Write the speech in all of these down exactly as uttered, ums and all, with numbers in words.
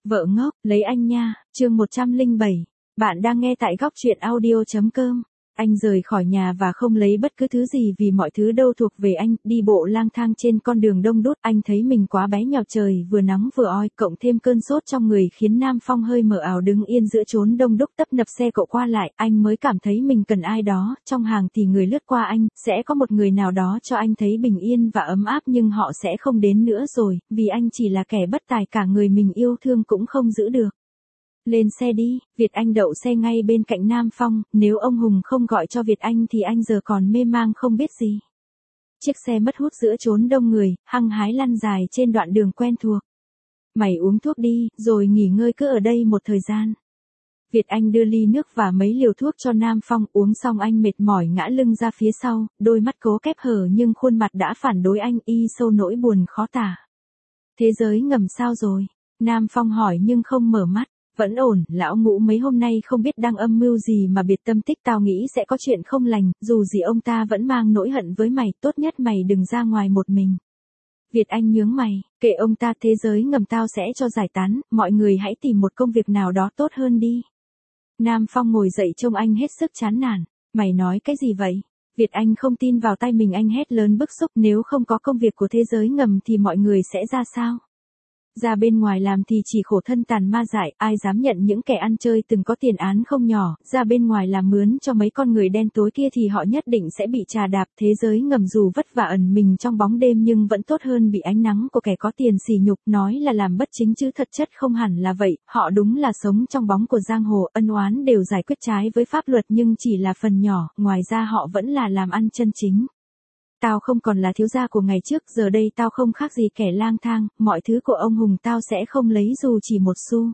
Vợ ngốc, lấy anh nha, chương một trăm lẻ bảy. Bạn đang nghe tại góc truyện audio chấm com. Anh rời khỏi nhà và không lấy bất cứ thứ gì vì mọi thứ đâu thuộc về anh, đi bộ lang thang trên con đường đông đúc, anh thấy mình quá bé nhỏ, trời vừa nóng vừa oi, cộng thêm cơn sốt trong người khiến Nam Phong hơi mờ ảo đứng yên giữa chốn đông đúc tấp nập xe cộ qua lại, anh mới cảm thấy mình cần ai đó, trong hàng thì người lướt qua anh, sẽ có một người nào đó cho anh thấy bình yên và ấm áp nhưng họ sẽ không đến nữa rồi, vì anh chỉ là kẻ bất tài, cả người mình yêu thương cũng không giữ được. Lên xe đi, Việt Anh đậu xe ngay bên cạnh Nam Phong, nếu ông Hùng không gọi cho Việt Anh thì anh giờ còn mê mang không biết gì. Chiếc xe mất hút giữa chốn đông người, hăng hái lăn dài trên đoạn đường quen thuộc. Mày uống thuốc đi, rồi nghỉ ngơi cứ ở đây một thời gian. Việt Anh đưa ly nước và mấy liều thuốc cho Nam Phong, uống xong anh mệt mỏi ngã lưng ra phía sau, đôi mắt cố kép hở nhưng khuôn mặt đã phản đối anh, y sâu nỗi buồn khó tả. Thế giới ngầm sao rồi? Nam Phong hỏi nhưng không mở mắt. Vẫn ổn, lão ngũ mấy hôm nay không biết đang âm mưu gì mà biệt tâm tích, tao nghĩ sẽ có chuyện không lành, dù gì ông ta vẫn mang nỗi hận với mày, tốt nhất mày đừng ra ngoài một mình. Việt Anh nhướng mày, kệ ông ta, thế giới ngầm tao sẽ cho giải tán, mọi người hãy tìm một công việc nào đó tốt hơn đi. Nam Phong ngồi dậy trông anh hết sức chán nản, mày nói cái gì vậy? Việt Anh không tin vào tay mình, anh hét lớn bức xúc, nếu không có công việc của thế giới ngầm thì mọi người sẽ ra sao? Ra bên ngoài làm thì chỉ khổ thân tàn ma dại, ai dám nhận những kẻ ăn chơi từng có tiền án không nhỏ, ra bên ngoài làm mướn cho mấy con người đen tối kia thì họ nhất định sẽ bị trà đạp, thế giới ngầm dù vất vả ẩn mình trong bóng đêm nhưng vẫn tốt hơn bị ánh nắng của kẻ có tiền sỉ nhục, nói là làm bất chính chứ thật chất không hẳn là vậy, họ đúng là sống trong bóng của giang hồ, ân oán đều giải quyết trái với pháp luật nhưng chỉ là phần nhỏ, ngoài ra họ vẫn là làm ăn chân chính. Tao không còn là thiếu gia của ngày trước, giờ đây tao không khác gì kẻ lang thang, mọi thứ của ông Hùng tao sẽ không lấy dù chỉ một xu.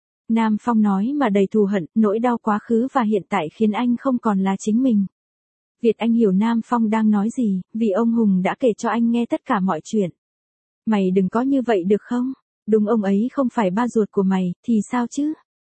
Nam Phong nói mà đầy thù hận, nỗi đau quá khứ và hiện tại khiến anh không còn là chính mình. Việt Anh hiểu Nam Phong đang nói gì, vì ông Hùng đã kể cho anh nghe tất cả mọi chuyện. Mày đừng có như vậy được không? Đúng, ông ấy không phải ba ruột của mày, thì sao chứ?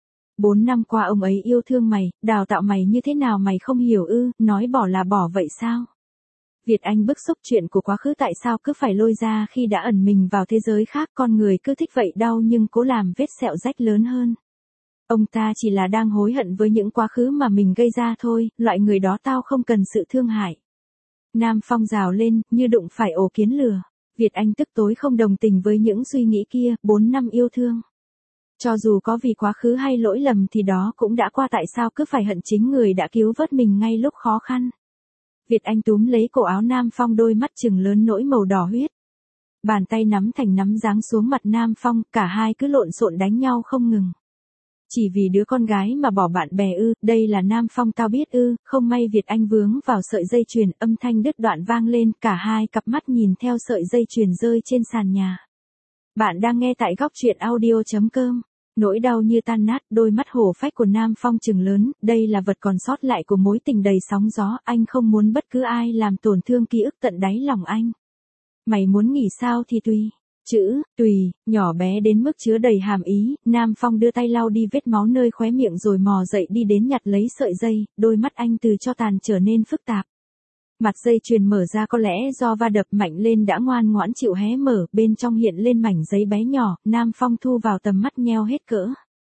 Bốn năm qua ông ấy yêu thương mày, đào tạo mày như thế nào mày không hiểu ư, nói bỏ là bỏ vậy sao? Việt Anh bức xúc, chuyện của quá khứ tại sao cứ phải lôi ra khi đã ẩn mình vào thế giới khác, con người cứ thích vậy, đau nhưng cố làm vết sẹo rách lớn hơn. Ông ta chỉ là đang hối hận với những quá khứ mà mình gây ra thôi, loại người đó tao không cần sự thương hại. Nam Phong rào lên, như đụng phải ổ kiến lừa. Việt Anh tức tối không đồng tình với những suy nghĩ kia, bốn năm yêu thương. Cho dù có vì quá khứ hay lỗi lầm thì đó cũng đã qua, tại sao cứ phải hận chính người đã cứu vớt mình ngay lúc khó khăn. Việt Anh túm lấy cổ áo Nam Phong, đôi mắt trừng lớn nỗi màu đỏ huyết. Bàn tay nắm thành nắm giáng xuống mặt Nam Phong, cả hai cứ lộn xộn đánh nhau không ngừng. Chỉ vì đứa con gái mà bỏ bạn bè ư, đây là Nam Phong tao biết ư, không may Việt Anh vướng vào sợi dây chuyền, âm thanh đứt đoạn vang lên, cả hai cặp mắt nhìn theo sợi dây chuyền rơi trên sàn nhà. Bạn đang nghe tại góc truyện audio chấm com. Nỗi đau như tan nát, đôi mắt hổ phách của Nam Phong trừng lớn, đây là vật còn sót lại của mối tình đầy sóng gió, anh không muốn bất cứ ai làm tổn thương ký ức tận đáy lòng anh. Mày muốn nghỉ sao thì tùy. Chữ, tùy, nhỏ bé đến mức chứa đầy hàm ý, Nam Phong đưa tay lau đi vết máu nơi khóe miệng rồi mò dậy đi đến nhặt lấy sợi dây, đôi mắt anh từ cho tàn trở nên phức tạp. Mặt dây chuyền mở ra, có lẽ do va đập mạnh lên đã ngoan ngoãn chịu hé mở, bên trong hiện lên mảnh giấy bé nhỏ, Nam Phong thu vào tầm mắt nheo hết cỡ.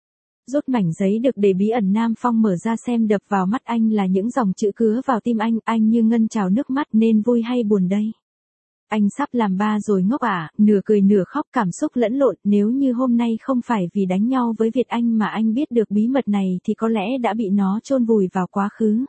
Rút mảnh giấy được để bí ẩn, Nam Phong mở ra xem, đập vào mắt anh là những dòng chữ cứa vào tim anh, anh như ngân trào nước mắt, nên vui hay buồn đây? Anh sắp làm ba rồi ngốc à, nửa cười nửa khóc, cảm xúc lẫn lộn, nếu như hôm nay không phải vì đánh nhau với Việt Anh mà anh biết được bí mật này thì có lẽ đã bị nó chôn vùi vào quá khứ.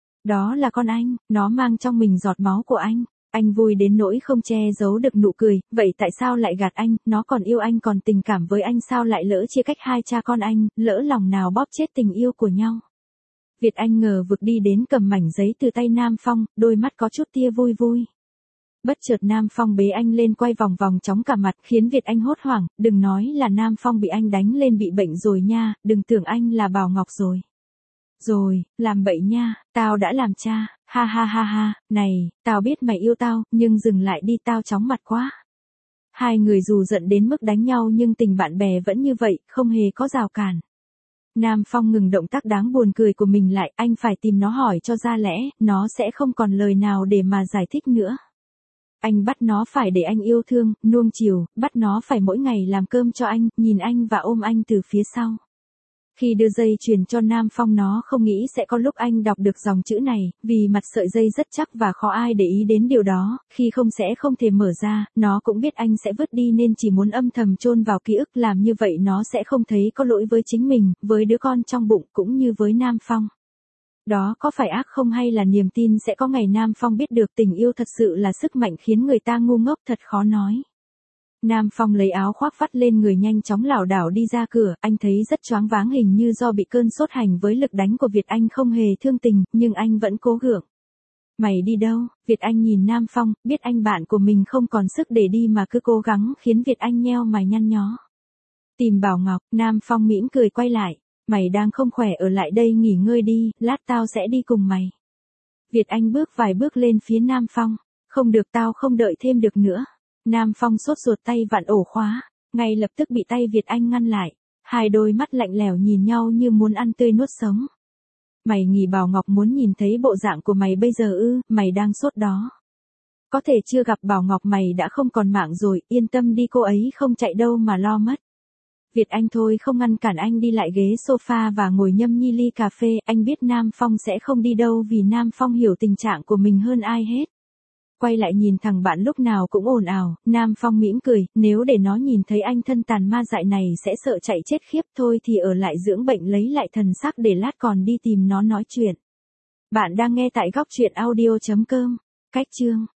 Đó là con anh, nó mang trong mình giọt máu của anh. Anh vui đến nỗi không che giấu được nụ cười, vậy tại sao lại gạt anh, nó còn yêu anh, còn tình cảm với anh, sao lại lỡ chia cách hai cha con anh, lỡ lòng nào bóp chết tình yêu của nhau. Việt Anh ngờ vực đi đến cầm mảnh giấy từ tay Nam Phong, đôi mắt có chút tia vui vui. Bất chợt Nam Phong bế anh lên quay vòng vòng chóng cả mặt, khiến Việt Anh hốt hoảng, đừng nói là Nam Phong bị anh đánh lên bị bệnh rồi nha, đừng tưởng anh là Bảo Ngọc rồi. Rồi, làm bậy nha, tao đã làm cha, ha ha ha ha, này, tao biết mày yêu tao, nhưng dừng lại đi, tao chóng mặt quá. Hai người dù giận đến mức đánh nhau nhưng tình bạn bè vẫn như vậy, không hề có rào cản. Nam Phong ngừng động tác đáng buồn cười của mình lại, anh phải tìm nó hỏi cho ra lẽ, nó sẽ không còn lời nào để mà giải thích nữa. Anh bắt nó phải để anh yêu thương, nuông chiều, bắt nó phải mỗi ngày làm cơm cho anh, nhìn anh và ôm anh từ phía sau. Khi đưa dây chuyền cho Nam Phong nó không nghĩ sẽ có lúc anh đọc được dòng chữ này, vì mặt sợi dây rất chắc và khó ai để ý đến điều đó, khi không sẽ không thể mở ra, nó cũng biết anh sẽ vứt đi nên chỉ muốn âm thầm chôn vào ký ức, làm như vậy nó sẽ không thấy có lỗi với chính mình, với đứa con trong bụng cũng như với Nam Phong. Đó có phải ác không, hay là niềm tin sẽ có ngày Nam Phong biết được tình yêu thật sự là sức mạnh khiến người ta ngu ngốc, thật khó nói. Nam Phong lấy áo khoác vắt lên người, nhanh chóng lảo đảo đi ra cửa, anh thấy rất choáng váng, hình như do bị cơn sốt hành với lực đánh của Việt Anh không hề thương tình, nhưng anh vẫn cố gượng. Mày đi đâu? Việt Anh nhìn Nam Phong, biết anh bạn của mình không còn sức để đi mà cứ cố gắng khiến Việt Anh nheo mày nhăn nhó. Tìm Bảo Ngọc. Nam Phong mỉm cười quay lại. Mày đang không khỏe, ở lại đây nghỉ ngơi đi, lát tao sẽ đi cùng mày. Việt Anh bước vài bước lên phía Nam Phong. Không được, tao không đợi thêm được nữa. Nam Phong sốt ruột, tay vặn ổ khóa, ngay lập tức bị tay Việt Anh ngăn lại. Hai đôi mắt lạnh lẽo nhìn nhau như muốn ăn tươi nuốt sống. Mày nghỉ, Bảo Ngọc muốn nhìn thấy bộ dạng của mày bây giờ ư? Mày đang sốt đó. Có thể chưa gặp Bảo Ngọc mày đã không còn mạng rồi, yên tâm đi, cô ấy không chạy đâu mà lo mất. Việt Anh thôi không ngăn cản anh, đi lại ghế sofa và ngồi nhâm nhi ly cà phê, anh biết Nam Phong sẽ không đi đâu vì Nam Phong hiểu tình trạng của mình hơn ai hết. Quay lại nhìn thằng bạn lúc nào cũng ồn ào, Nam Phong mỉm cười, nếu để nó nhìn thấy anh thân tàn ma dại này sẽ sợ chạy chết khiếp, thôi thì ở lại dưỡng bệnh lấy lại thần sắc để lát còn đi tìm nó nói chuyện. Bạn đang nghe tại góc truyện audio chấm com. Cách chương